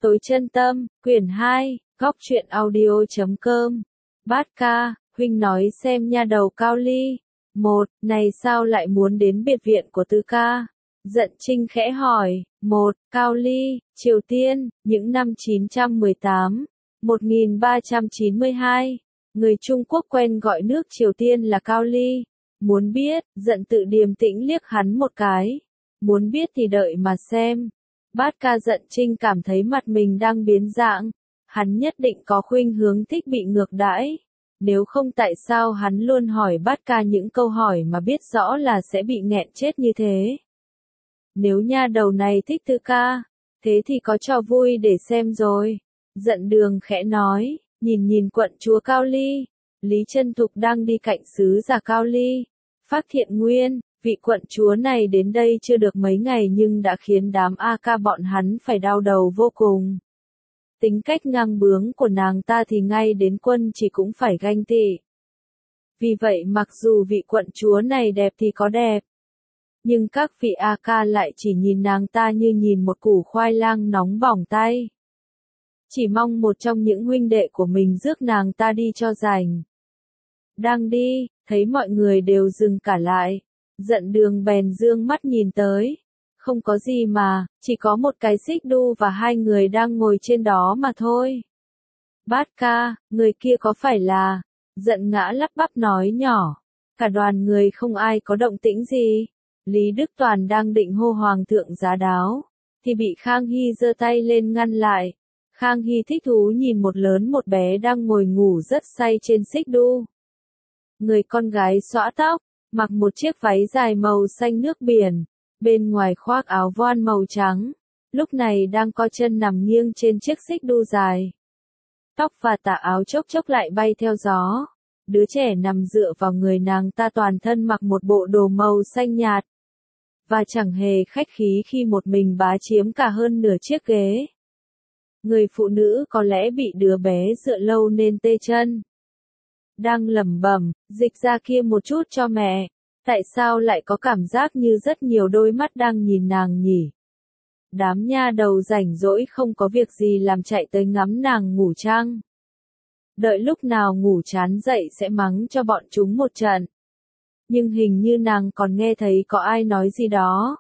Tối chân tâm, quyển 2, góc truyện audio.com. Bát ca, huynh nói xem nha đầu Cao Ly. Một, này sao lại muốn đến biệt viện của Tư ca? Dận Trinh khẽ hỏi. Một, Cao Ly, Triều Tiên, những năm 918, 1392. Người Trung Quốc quen gọi nước Triều Tiên là Cao Ly. Muốn biết, Dận tự điềm tĩnh liếc hắn một cái. Muốn biết thì đợi mà xem. Bát ca Dận Trinh cảm thấy mặt mình đang biến dạng. Hắn nhất định có khuynh hướng thích bị ngược đãi. Nếu không tại sao hắn luôn hỏi Bát ca những câu hỏi mà biết rõ là sẽ bị nghẹn chết như thế. Nếu nha đầu này thích Tư ca, thế thì có trò vui để xem rồi. Dận Đường khẽ nói, nhìn quận chúa Cao Ly. Lý Chân Thục đang đi cạnh sứ giả Cao Ly. Phác Thiện Nguyên, vị quận chúa này đến đây chưa được mấy ngày nhưng đã khiến đám A ca bọn hắn phải đau đầu vô cùng. Tính cách ngang bướng của nàng ta thì ngay đến quân chỉ cũng phải ganh tị. Vì vậy mặc dù vị quận chúa này đẹp thì có đẹp, nhưng các vị A ca lại chỉ nhìn nàng ta như nhìn một củ khoai lang nóng bỏng tay. Chỉ mong một trong những huynh đệ của mình rước nàng ta đi cho rảnh. Đang đi, thấy mọi người đều dừng cả lại. Dận Đường bèn dương mắt nhìn tới. Không có gì mà, chỉ có một cái xích đu và hai người đang ngồi trên đó mà thôi. Bát ca, người kia có phải là... Dận Ngã lắp bắp nói nhỏ. Cả đoàn người không ai có động tĩnh gì. Lý Đức Toàn đang định hô hoàng thượng giá đáo, thì bị Khang Hy giơ tay lên ngăn lại. Khang Hy thích thú nhìn một lớn một bé đang ngồi ngủ rất say trên xích đu. Người con gái xõa tóc, mặc một chiếc váy dài màu xanh nước biển, bên ngoài khoác áo voan màu trắng, lúc này đang co chân nằm nghiêng trên chiếc xích đu dài. Tóc và tà áo chốc chốc lại bay theo gió. Đứa trẻ nằm dựa vào người nàng ta toàn thân mặc một bộ đồ màu xanh nhạt, và chẳng hề khách khí khi một mình bá chiếm cả hơn nửa chiếc ghế. Người phụ nữ có lẽ bị đứa bé dựa lâu nên tê chân. Đang lẩm bẩm, dịch ra kia một chút cho mẹ. Tại sao lại có cảm giác như rất nhiều đôi mắt đang nhìn nàng nhỉ? Đám nha đầu rảnh rỗi không có việc gì làm chạy tới ngắm nàng ngủ chăng? Đợi lúc nào ngủ chán dậy sẽ mắng cho bọn chúng một trận. Nhưng hình như nàng còn nghe thấy có ai nói gì đó.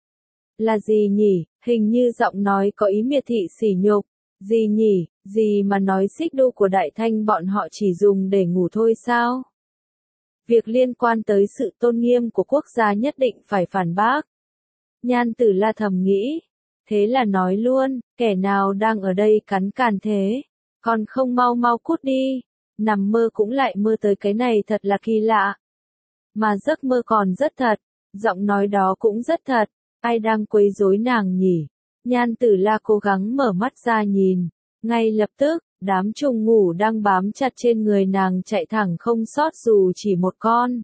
Là gì nhỉ? Hình như giọng nói có ý miệt thị sỉ nhục. Gì nhỉ? Gì mà nói xích đu của Đại Thanh bọn họ chỉ dùng để ngủ thôi sao? Việc liên quan tới sự tôn nghiêm của quốc gia nhất định phải phản bác. Nhan Tử La thầm nghĩ. Thế là nói luôn, kẻ nào đang ở đây cắn càn thế? Còn không mau mau cút đi. Nằm mơ cũng lại mơ tới cái này thật là kỳ lạ. Mà giấc mơ còn rất thật. Giọng nói đó cũng rất thật. Ai đang quấy rối nàng nhỉ? Nhan Tử La cố gắng mở mắt ra nhìn. Ngay lập tức, đám trùng ngủ đang bám chặt trên người nàng chạy thẳng không sót dù chỉ một con.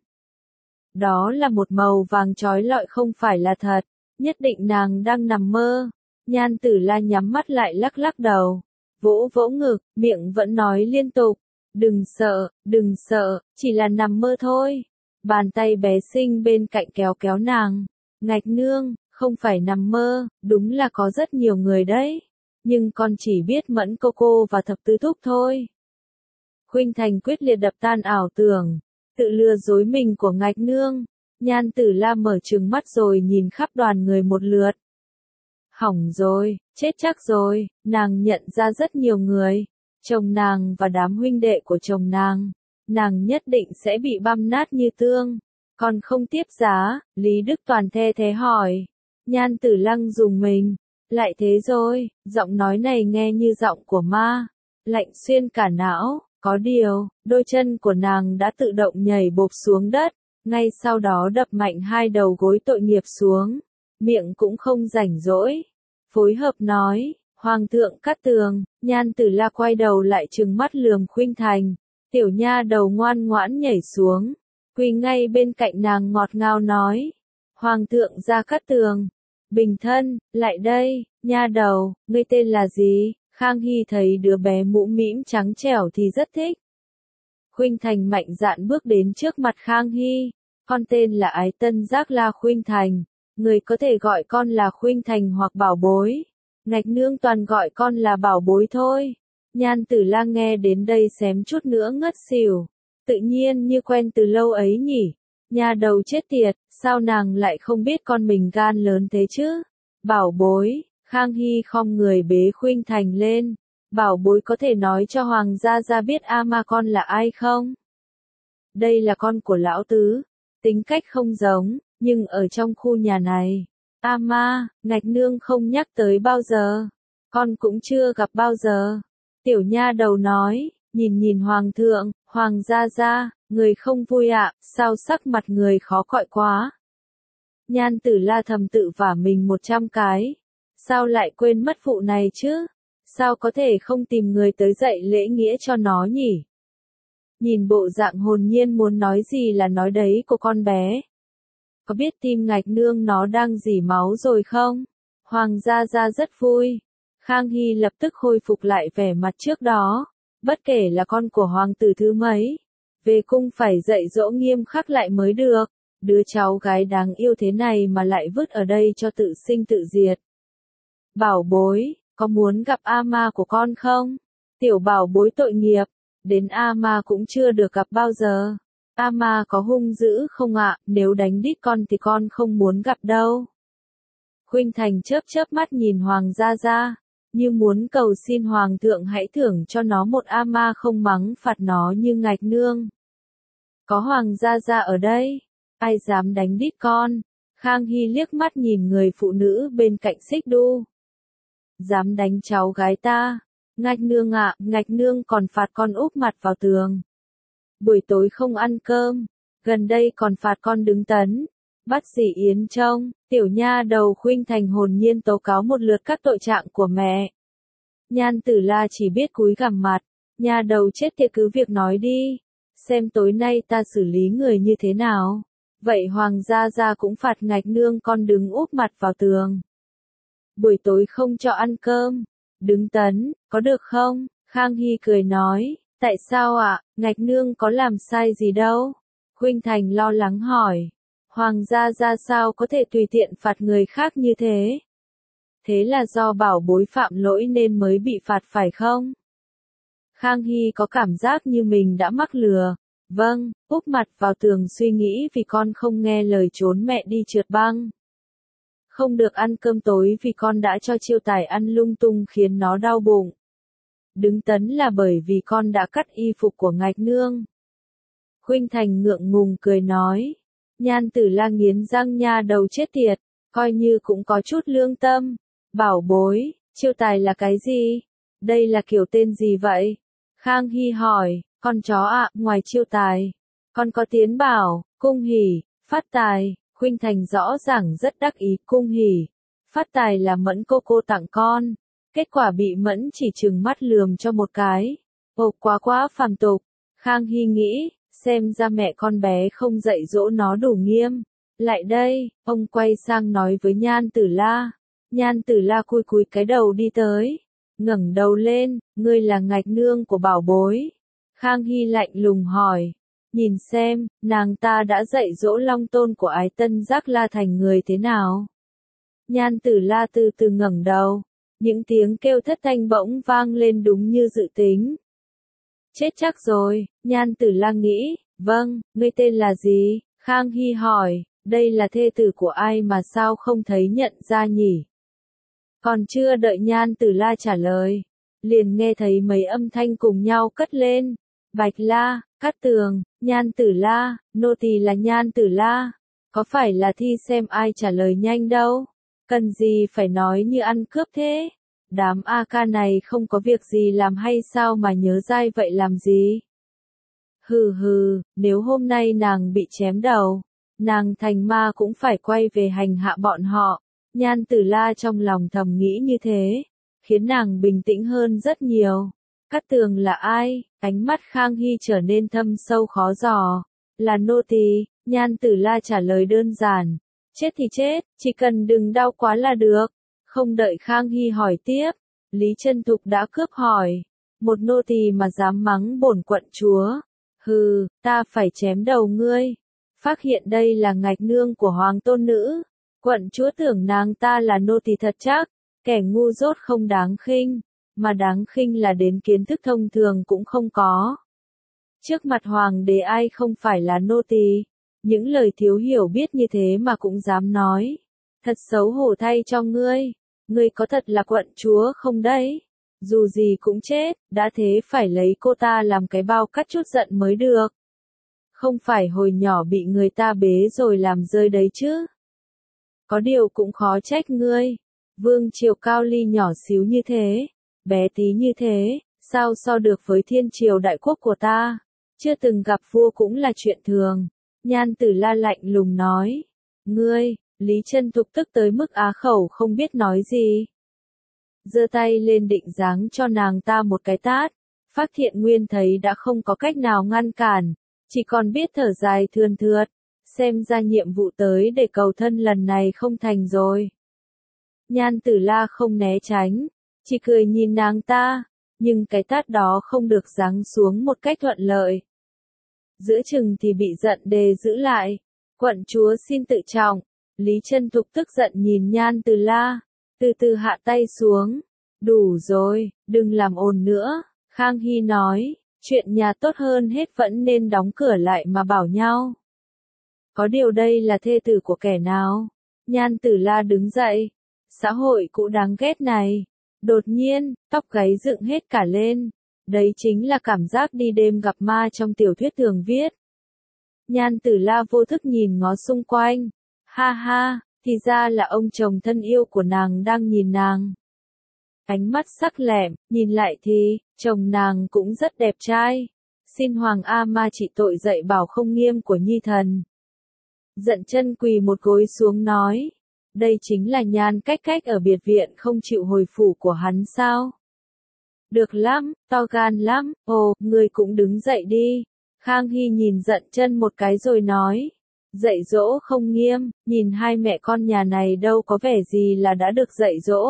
Đó là một màu vàng chói lọi không phải là thật. Nhất định nàng đang nằm mơ. Nhan Tử La nhắm mắt lại lắc lắc đầu. Vỗ vỗ ngực, miệng vẫn nói liên tục. Đừng sợ, chỉ là nằm mơ thôi. Bàn tay bé xinh bên cạnh kéo kéo nàng. Ngạch nương, không phải nằm mơ, đúng là có rất nhiều người đấy. Nhưng con chỉ biết Mẫn cô và Thập Tứ Thúc thôi. Khuynh Thành quyết liệt đập tan ảo tưởng, tự lừa dối mình của Ngạch nương. Nhan Tử La mở trừng mắt rồi nhìn khắp đoàn người một lượt. Hỏng rồi, chết chắc rồi, nàng nhận ra rất nhiều người. Chồng nàng và đám huynh đệ của chồng nàng nhất định sẽ bị băm nát như tương. Còn không tiếp giá, Lý Đức Toàn the thế hỏi. Nhan Tử Lăng dùng mình. Lại thế rồi, giọng nói này nghe như giọng của ma. Lạnh xuyên cả não, có điều, đôi chân của nàng đã tự động nhảy bộp xuống đất. Ngay sau đó đập mạnh hai đầu gối tội nghiệp xuống. Miệng cũng không rảnh rỗi. Phối hợp nói, Hoàng thượng cắt tường. Nhan Tử La quay đầu lại trừng mắt lườm Khuynh Thành. Tiểu nha đầu ngoan ngoãn nhảy xuống. Quỳ ngay bên cạnh nàng ngọt ngào nói. Hoàng thượng ra cắt tường. Bình thân, lại đây, nha đầu, ngươi tên là gì? Khang Hy thấy đứa bé mũm mĩm trắng trẻo thì rất thích. Khuynh Thành mạnh dạn bước đến trước mặt Khang Hy. Con tên là Ái Tân Giác La Khuynh Thành. Người có thể gọi con là Khuynh Thành hoặc bảo bối. Ngạch nương toàn gọi con là bảo bối thôi. Nhan Tử La nghe đến đây xém chút nữa ngất xỉu. Tự nhiên như quen từ lâu ấy nhỉ. Nhà đầu chết tiệt, sao nàng lại không biết con mình gan lớn thế chứ? Bảo bối, Khang Hy khom người bế Khuynh Thành lên. Bảo bối có thể nói cho Hoàng gia gia biết A Ma con là ai không? Đây là con của lão tứ. Tính cách không giống, nhưng ở trong khu nhà này. A Ma, Ngạch nương không nhắc tới bao giờ. Con cũng chưa gặp bao giờ. Tiểu nha đầu nói, nhìn nhìn Hoàng thượng, Hoàng gia gia, người không vui ạ, sao sắc mặt người khó coi quá. Nhan Tử La thầm tự vả mình 100 cái. Sao lại quên mất vụ này chứ? Sao có thể không tìm người tới dạy lễ nghĩa cho nó nhỉ? Nhìn bộ dạng hồn nhiên muốn nói gì là nói đấy của con bé. Có biết tim Ngạch nương nó đang rỉ máu rồi không? Hoàng gia gia rất vui. Khang Hy lập tức khôi phục lại vẻ mặt trước đó. Bất kể là con của hoàng tử thứ mấy, về cung phải dạy dỗ nghiêm khắc lại mới được. Đứa cháu gái đáng yêu thế này mà lại vứt ở đây cho tự sinh tự diệt. Bảo bối, có muốn gặp A Ma của con không? Tiểu bảo bối tội nghiệp, đến A Ma cũng chưa được gặp bao giờ. A Ma có hung dữ không ạ? Nếu đánh đít con thì con không muốn gặp đâu. Khuynh Thành chớp chớp mắt nhìn Hoàng gia gia, như muốn cầu xin Hoàng thượng hãy thưởng cho nó một A Ma không mắng phạt nó như Ngạch nương. Có Hoàng gia gia ở đây, ai dám đánh đít con? Khang Hy liếc mắt nhìn người phụ nữ bên cạnh Xích Đu. Dám đánh cháu gái ta? Ngạch nương ạ, Ngạch nương còn phạt con úp mặt vào tường. Buổi tối không ăn cơm, gần đây còn phạt con đứng tấn. Bắt dì Yến trông, tiểu nha đầu Khuynh Thành hồn nhiên tố cáo một lượt các tội trạng của mẹ. Nhan Tử La chỉ biết cúi gằm mặt, nha đầu chết tiệt cứ việc nói đi, xem tối nay ta xử lý người như thế nào. Vậy Hoàng gia gia cũng phạt Ngạch nương con đứng úp mặt vào tường. Buổi tối không cho ăn cơm, đứng tấn, có được không? Khang Hy cười nói, tại sao ạ, Ngạch nương có làm sai gì đâu? Khuynh Thành lo lắng hỏi. Hoàng gia gia sao có thể tùy tiện phạt người khác như thế? Thế là do bảo bối phạm lỗi nên mới bị phạt phải không? Khang Hy có cảm giác như mình đã mắc lừa. Vâng, úp mặt vào tường suy nghĩ vì con không nghe lời trốn mẹ đi trượt băng. Không được ăn cơm tối vì con đã cho Chiêu Tài ăn lung tung khiến nó đau bụng. Đứng tấn là bởi vì con đã cắt y phục của Ngạch nương. Khuynh Thành ngượng ngùng cười nói. Nhan Tử La nghiến răng nha đầu chết tiệt, coi như cũng có chút lương tâm. Bảo bối, Chiêu Tài là cái gì? Đây là kiểu tên gì vậy? Khang Hy hỏi, con chó ạ, ngoài Chiêu Tài, con có Tiến Bảo, Cung Hỉ, Phát Tài. Khuynh Thành rõ ràng rất đắc ý. Cung Hỉ, Phát Tài là Mẫn cô tặng con. Kết quả bị Mẫn chỉ trừng mắt lườm cho một cái. Ồ, quá phàm tục. Khang Hy nghĩ, xem ra mẹ con bé không dạy dỗ nó đủ nghiêm. Lại đây, ông quay sang nói với Nhan Tử La. Nhan Tử La cúi cúi cái đầu đi tới. Ngẩng đầu lên, ngươi là Ngạch nương của bảo bối. Khang Hy lạnh lùng hỏi. Nhìn xem, nàng ta đã dạy dỗ Long Tôn của Ái Tân Giác La thành người thế nào? Nhan Tử La từ từ ngẩng đầu. Những tiếng kêu thất thanh bỗng vang lên đúng như dự tính. Chết chắc rồi, Nhan Tử La nghĩ. Vâng, ngươi tên là gì? Khang Hy hỏi. Đây là thê tử của ai mà sao không thấy nhận ra nhỉ? Còn chưa đợi Nhan Tử La trả lời, liền nghe thấy mấy âm thanh cùng nhau cất lên. Bạch La, Cát Tường, Nhan Tử La, nô tỳ là Nhan Tử La. Có phải là thi xem ai trả lời nhanh đâu? Cần gì phải nói như ăn cướp thế? Đám A ca này không có việc gì làm hay sao mà nhớ dai vậy làm gì? Hừ, nếu hôm nay nàng bị chém đầu, nàng thành ma cũng phải quay về hành hạ bọn họ. Nhan Tử La trong lòng thầm nghĩ như thế, khiến nàng bình tĩnh hơn rất nhiều. Cát Tường là ai? Ánh mắt Khang Hy trở nên thâm sâu khó dò. Là nô tỳ. Nhan Tử La trả lời đơn giản. Chết thì chết, chỉ cần đừng đau quá là được. Không đợi Khang Hy hỏi tiếp, Lý Chân Thục đã cướp hỏi. Một nô tỳ mà dám mắng bổn quận chúa. Hừ, ta phải chém đầu ngươi. Phát hiện đây là Ngạch nương của hoàng tôn nữ. Quận chúa tưởng nàng ta là nô tỳ thật chắc. Kẻ ngu dốt không đáng khinh, mà đáng khinh là đến kiến thức thông thường cũng không có. Trước mặt hoàng đế ai không phải là nô tỳ, những lời thiếu hiểu biết như thế mà cũng dám nói. Thật xấu hổ thay cho ngươi, ngươi có thật là quận chúa không đấy? Dù gì cũng chết, đã thế phải lấy cô ta làm cái bao cắt chút giận mới được. Không phải hồi nhỏ bị người ta bế rồi làm rơi đấy chứ. Có điều cũng khó trách ngươi. Vương triều Cao Ly nhỏ xíu như thế, bé tí như thế, sao so được với thiên triều đại quốc của ta? Chưa từng gặp vua cũng là chuyện thường. Nhan Tử La lạnh lùng nói. Ngươi, Lý Chân Thục tức tới mức á khẩu không biết nói gì. Giơ tay lên định giáng cho nàng ta một cái tát. Phác Thiện Nguyên thấy đã không có cách nào ngăn cản, chỉ còn biết thở dài thườn thượt, xem ra nhiệm vụ tới để cầu thân lần này không thành rồi. Nhan Tử La không né tránh, chỉ cười nhìn nàng ta, nhưng cái tát đó không được giáng xuống một cách thuận lợi. Giữa chừng thì bị giận đề giữ lại. Quận chúa xin tự trọng. Lý Chân Thục tức giận nhìn Nhan Tử La, từ từ hạ tay xuống. Đủ rồi, đừng làm ồn nữa. Khang Hy nói, chuyện nhà tốt hơn hết vẫn nên đóng cửa lại mà bảo nhau. Có điều đây là thê tử của kẻ nào? Nhan Tử La đứng dậy. Xã hội cũ đáng ghét này. Đột nhiên, tóc gáy dựng hết cả lên. Đấy chính là cảm giác đi đêm gặp ma trong tiểu thuyết thường viết. Nhan Tử La vô thức nhìn ngó xung quanh. Ha ha, thì ra là ông chồng thân yêu của nàng đang nhìn nàng. Ánh mắt sắc lẹm, nhìn lại thì, chồng nàng cũng rất đẹp trai. Xin Hoàng A Ma trị tội dạy bảo không nghiêm của nhi thần. Giận chân quỳ một gối xuống nói. Đây chính là Nhan Cách Cách ở biệt viện không chịu hồi phủ của hắn sao? Được lắm, to gan lắm, ồ, người cũng đứng dậy đi. Khang Hy nhìn Giận Chân một cái rồi nói. Dạy dỗ không nghiêm, nhìn hai mẹ con nhà này đâu có vẻ gì là đã được dạy dỗ.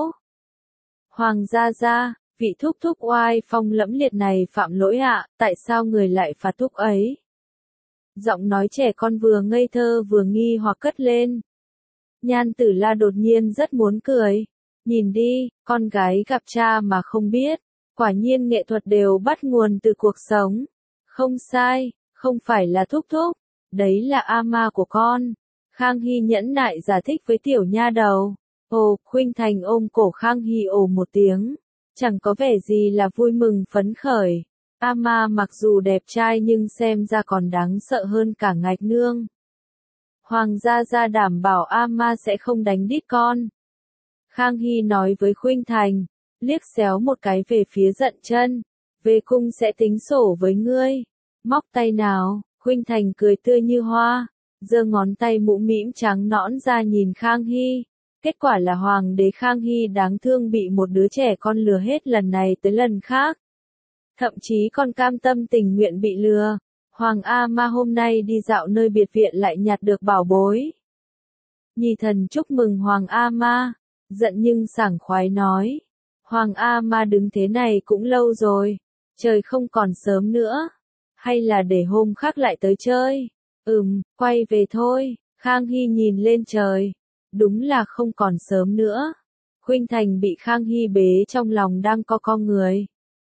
Hoàng gia gia, vị thúc thúc oai phong lẫm liệt này phạm lỗi ạ, tại sao người lại phạt thúc ấy? Giọng nói trẻ con vừa ngây thơ vừa nghi hoặc cất lên. Nhan Tử La đột nhiên rất muốn cười. Nhìn đi, con gái gặp cha mà không biết. Quả nhiên nghệ thuật đều bắt nguồn từ cuộc sống. Không sai, không phải là thúc thúc. Đấy là A Ma của con. Khang Hy nhẫn nại giải thích với tiểu nha đầu. Ồ, Khuynh Thành ôm cổ Khang Hy ồ một tiếng. Chẳng có vẻ gì là vui mừng phấn khởi. A Ma mặc dù đẹp trai nhưng xem ra còn đáng sợ hơn cả Ngạch Nương. Hoàng gia gia đảm bảo A Ma sẽ không đánh đít con. Khang Hy nói với Khuynh Thành, liếc xéo một cái về phía Giận Chân. Về cung sẽ tính sổ với ngươi. Móc tay nào, Khuynh Thành cười tươi như hoa, giơ ngón tay mũm mĩm trắng nõn ra nhìn Khang Hy. Kết quả là Hoàng đế Khang Hy đáng thương bị một đứa trẻ con lừa hết lần này tới lần khác. Thậm chí còn cam tâm tình nguyện bị lừa. Hoàng A Ma hôm nay đi dạo nơi biệt viện lại nhặt được bảo bối. Nhi thần chúc mừng Hoàng A Ma. Giận nhưng sảng khoái nói. Hoàng A Ma đứng thế này cũng lâu rồi. Trời không còn sớm nữa. Hay là để hôm khác lại tới chơi? Quay về thôi. Khang Hy nhìn lên trời. Đúng là không còn sớm nữa. Khuynh Thành bị Khang Hy bế trong lòng đang co người.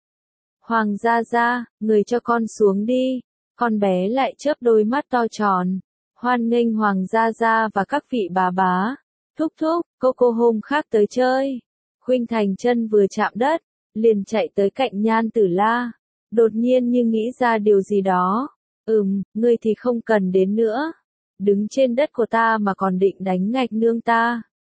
Hoàng gia gia, người cho con xuống đi. Con bé lại chớp đôi mắt to tròn. Hoan nghênh Hoàng gia gia và các vị bà bá. Thúc thúc, cô hôm khác tới chơi. Khuynh Thành chân vừa chạm đất, liền chạy tới cạnh Nhan Tử La. Đột nhiên như nghĩ ra điều gì đó. Ngươi thì không cần đến nữa. Đứng trên đất của ta mà còn định đánh Ngạch Nương ta.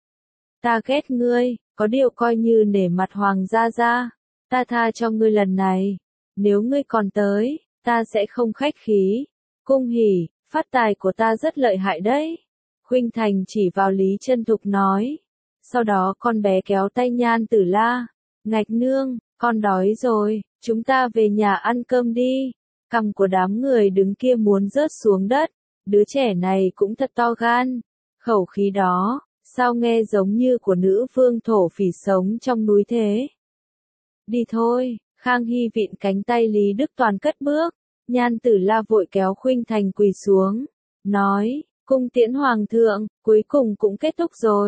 Ta ghét ngươi, có điều coi như nể mặt Hoàng gia gia. Ta tha cho ngươi lần này. Nếu ngươi còn tới, ta sẽ không khách khí. Cung hỉ, phát tài của ta rất lợi hại đấy. Khuynh Thành chỉ vào Lý Chân Thục nói. Sau đó con bé kéo tay Nhan Tử La. Ngạch Nương, con đói rồi, chúng ta về nhà ăn cơm đi. Cằm của đám người đứng kia muốn rớt xuống đất. Đứa trẻ này cũng thật to gan. Khẩu khí đó, sao nghe giống như của nữ vương thổ phỉ sống trong núi thế. Đi thôi, Khang Hy vịn cánh tay Lý Đức Toàn cất bước. Nhan Tử La vội kéo Khuynh Thành quỳ xuống. Nói, cung tiễn Hoàng thượng, cuối cùng cũng kết thúc rồi.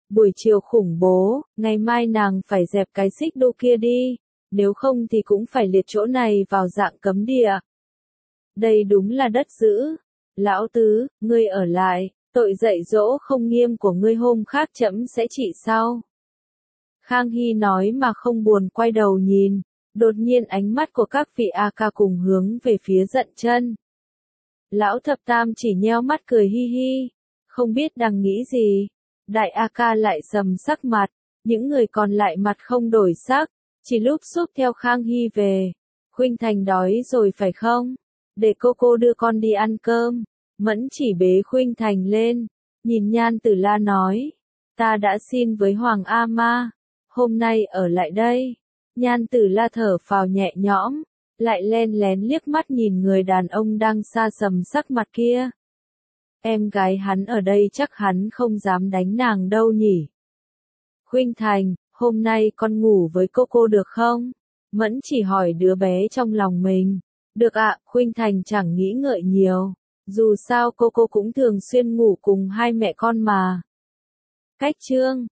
Buổi chiều khủng bố, ngày mai nàng phải dẹp cái xích đu kia đi, nếu không thì cũng phải liệt chỗ này vào dạng cấm địa. Đây đúng là đất dữ. Lão tứ, ngươi ở lại, tội dạy dỗ không nghiêm của ngươi hôm khác trẫm sẽ trị sau. Khang Hy nói mà không buồn quay đầu nhìn, đột nhiên ánh mắt của các vị A ca cùng hướng về phía Dận Chân. Lão thập tam chỉ nheo mắt cười hi hi, không biết đang nghĩ gì. Đại A ca lại sầm sắc mặt, những người còn lại mặt không đổi sắc, chỉ lúc xúc theo Khang Hy về. Khuynh Thành đói rồi phải không? Để cô đưa con đi ăn cơm. Mẫn chỉ bế Khuynh Thành lên, nhìn Nhan Tử La nói, ta đã xin với Hoàng A Ma, hôm nay ở lại đây. Nhan Tử La thở phào nhẹ nhõm, lại len lén liếc mắt nhìn người đàn ông đang xa sầm sắc mặt kia. Em gái hắn ở đây chắc hắn không dám đánh nàng đâu nhỉ. Khuynh Thành, hôm nay con ngủ với cô được không? Mẫn chỉ hỏi đứa bé trong lòng mình. Được ạ, Khuynh Thành chẳng nghĩ ngợi nhiều. Dù sao cô cũng thường xuyên ngủ cùng hai mẹ con mà. Cách chương